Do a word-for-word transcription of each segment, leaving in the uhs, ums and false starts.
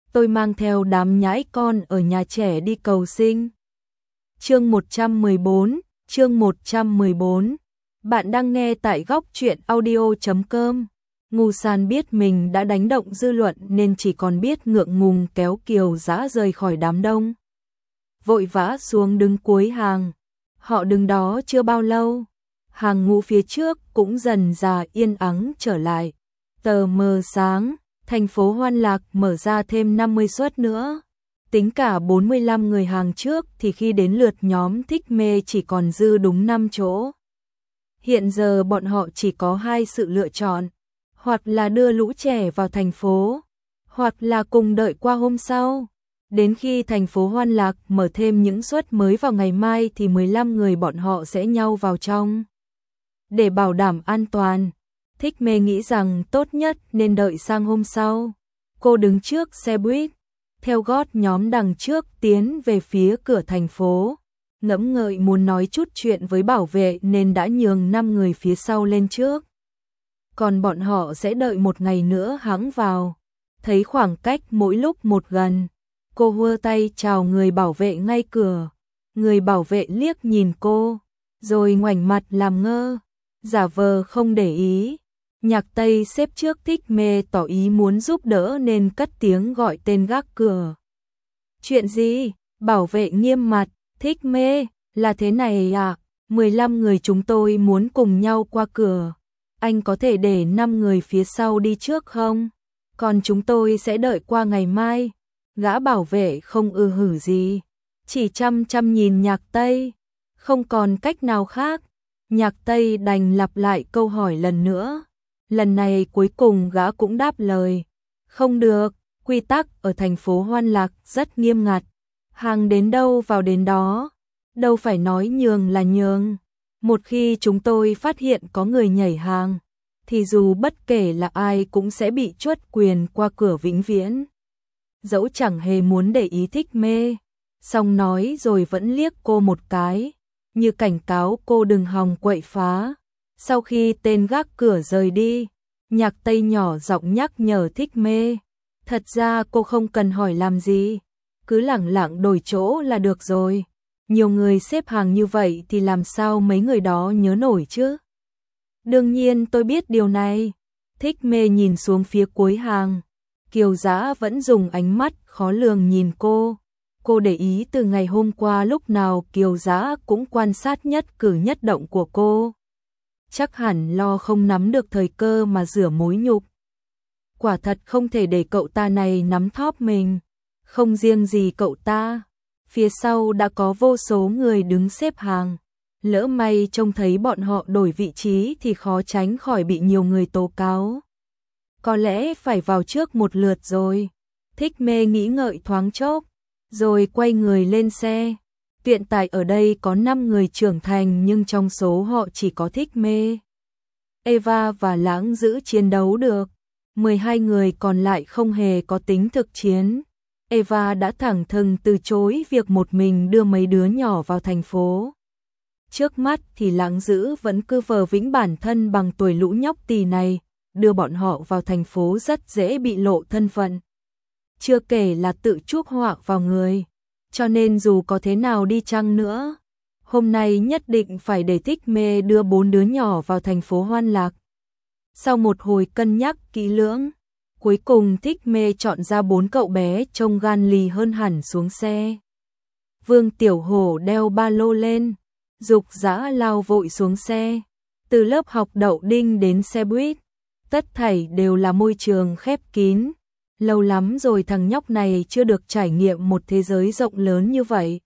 tôi mang theo đám nhãi con ở nhà trẻ đi cầu sinh. Chương một trăm mười bốn, chương một trăm mười bốn. Bạn đang nghe tại góc truyện audio chấm com. Ngô San biết mình đã đánh động dư luận nên chỉ còn biết ngượng ngùng kéo Kiều Dã rời khỏi đám đông. Vội vã xuống đứng cuối hàng. Họ đứng đó chưa bao lâu, hàng ngũ phía trước cũng dần dà yên ắng trở lại. Tờ mờ sáng, thành phố Hoan Lạc mở ra thêm năm mươi suất nữa. Tính cả bốn mươi lăm người hàng trước thì khi đến lượt nhóm Thích Mê chỉ còn dư đúng năm chỗ. Hiện giờ bọn họ chỉ có hai sự lựa chọn, hoặc là đưa lũ trẻ vào thành phố, hoặc là cùng đợi qua hôm sau. Đến khi thành phố Hoan Lạc mở thêm những suất mới vào ngày mai thì mười lăm người bọn họ sẽ nhau vào trong. Để bảo đảm an toàn, Thích Mê nghĩ rằng tốt nhất nên đợi sang hôm sau. Cô đứng trước xe buýt, theo gót nhóm đằng trước tiến về phía cửa thành phố. Ngẫm ngợi muốn nói chút chuyện với bảo vệ nên đã nhường năm người phía sau lên trước. Còn bọn họ sẽ đợi một ngày nữa hãng vào. Thấy khoảng cách mỗi lúc một gần, cô hua tay chào người bảo vệ ngay cửa. Người bảo vệ liếc nhìn cô, rồi ngoảnh mặt làm ngơ, giả vờ không để ý. Nhạc Tây xếp trước Thích Mê tỏ ý muốn giúp đỡ nên cất tiếng gọi tên gác cửa. Chuyện gì? Bảo vệ nghiêm mặt. Thích Mê, là thế này à? mười lăm người chúng tôi muốn cùng nhau qua cửa. Anh có thể để năm người phía sau đi trước không? Còn chúng tôi sẽ đợi qua ngày mai. Gã bảo vệ không ư hử gì, chỉ chăm chăm nhìn Nhạc Tây. Không còn cách nào khác, Nhạc Tây đành lặp lại câu hỏi lần nữa. Lần này cuối cùng gã cũng đáp lời. Không được, quy tắc ở thành phố Hoan Lạc rất nghiêm ngặt. Hàng đến đâu vào đến đó, đâu phải nói nhường là nhường. Một khi chúng tôi phát hiện có người nhảy hàng, thì dù bất kể là ai cũng sẽ bị truất quyền qua cửa vĩnh viễn. Dẫu chẳng hề muốn để ý Thích Mê, xong nói rồi vẫn liếc cô một cái, như cảnh cáo cô đừng hòng quậy phá. Sau khi tên gác cửa rời đi, Nhạc Tây nhỏ giọng nhắc nhở Thích Mê. Thật ra cô không cần hỏi làm gì, cứ lẳng lặng đổi chỗ là được rồi. Nhiều người xếp hàng như vậy thì làm sao mấy người đó nhớ nổi chứ? Đương nhiên tôi biết điều này. Thích Mê nhìn xuống phía cuối hàng. Kiều Dã vẫn dùng ánh mắt khó lường nhìn cô. Cô để ý từ ngày hôm qua lúc nào Kiều Dã cũng quan sát nhất cử nhất động của cô. Chắc hẳn lo không nắm được thời cơ mà rửa mối nhục. Quả thật không thể để cậu ta này nắm thóp mình. Không riêng gì cậu ta, phía sau đã có vô số người đứng xếp hàng. Lỡ may trông thấy bọn họ đổi vị trí thì khó tránh khỏi bị nhiều người tố cáo. Có lẽ phải vào trước một lượt rồi. Thích Mê nghĩ ngợi thoáng chốc, rồi quay người lên xe. Hiện tại ở đây có năm người trưởng thành nhưng trong số họ chỉ có Thích Mê, Eva và Lãng Dữ chiến đấu được. mười hai người còn lại không hề có tính thực chiến. Eva đã thẳng thừng từ chối việc một mình đưa mấy đứa nhỏ vào thành phố. Trước mắt thì Lãng Dữ vẫn cứ vờ vĩnh bản thân bằng tuổi lũ nhóc tỳ này, đưa bọn họ vào thành phố rất dễ bị lộ thân phận. Chưa kể là tự chuốc họa vào người. Cho nên dù có thế nào đi chăng nữa, hôm nay nhất định phải để Thích Mê đưa bốn đứa nhỏ vào thành phố Hoan Lạc. Sau một hồi cân nhắc kỹ lưỡng, cuối cùng Thích Mê chọn ra bốn cậu bé trông gan lì hơn hẳn xuống xe. Vương Tiểu Hổ đeo ba lô lên, Dục Dã lao vội xuống xe. Từ lớp học đậu đinh đến xe buýt, tất thảy đều là môi trường khép kín. Lâu lắm rồi thằng nhóc này chưa được trải nghiệm một thế giới rộng lớn như vậy.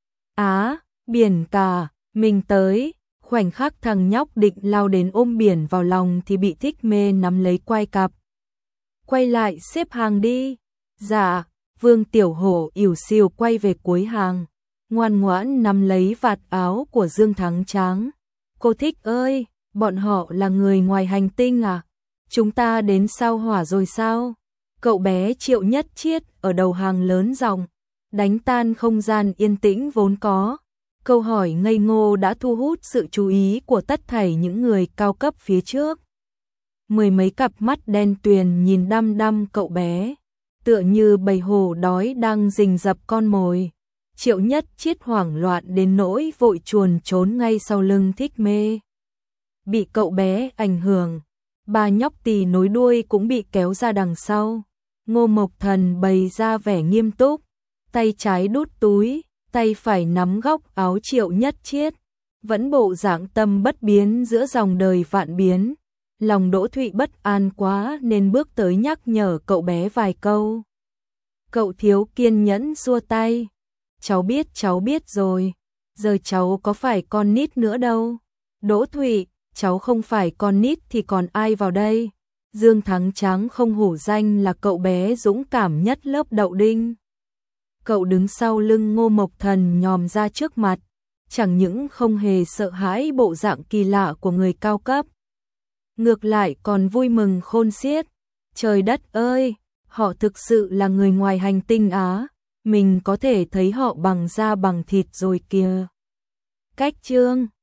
Á, biển cả, mình tới. Khoảnh khắc thằng nhóc định lao đến ôm biển vào lòng thì bị Thích Mê nắm lấy quai cặp. Quay lại xếp hàng đi. Dạ, Vương Tiểu Hổ ỉu xìu quay về cuối hàng, ngoan ngoãn nắm lấy vạt áo của Dương Thắng Tráng. Cô Thích ơi, bọn họ là người ngoài hành tinh à? Chúng ta đến sao Hỏa rồi sao? Cậu bé Triệu Nhất Chiết ở đầu hàng lớn giọng, đánh tan không gian yên tĩnh vốn có. Câu hỏi ngây ngô đã thu hút sự chú ý của tất thảy những người cao cấp phía trước. Mười mấy cặp mắt đen tuyền nhìn đăm đăm cậu bé. tựa như bầy hổ đói đang rình rập con mồi. Triệu Nhất Chiết hoảng loạn đến nỗi vội chuồn trốn ngay sau lưng Thích Mê. Bị cậu bé ảnh hưởng, ba nhóc tỳ nối đuôi cũng bị kéo ra đằng sau. Ngô Mộc Thần bày ra vẻ nghiêm túc, tay trái đút túi, tay phải nắm góc áo Triệu Nhất Chiết, vẫn bộ dạng tâm bất biến giữa dòng đời vạn biến. Lòng Đỗ Thụy bất an quá nên bước tới nhắc nhở cậu bé vài câu. Cậu thiếu kiên nhẫn xua tay. Cháu biết, cháu biết rồi. Giờ cháu có phải con nít nữa đâu. Đỗ Thụy, cháu không phải con nít thì còn ai vào đây. Dương Thắng Tráng không hổ danh là cậu bé dũng cảm nhất lớp đậu đinh. Cậu đứng sau lưng Ngô Mộc Thần nhòm ra trước mặt, chẳng những không hề sợ hãi bộ dạng kỳ lạ của người cao cấp, ngược lại còn vui mừng khôn xiết. Trời đất ơi, họ thực sự là người ngoài hành tinh Á, mình có thể thấy họ bằng da bằng thịt rồi kìa. Cách chương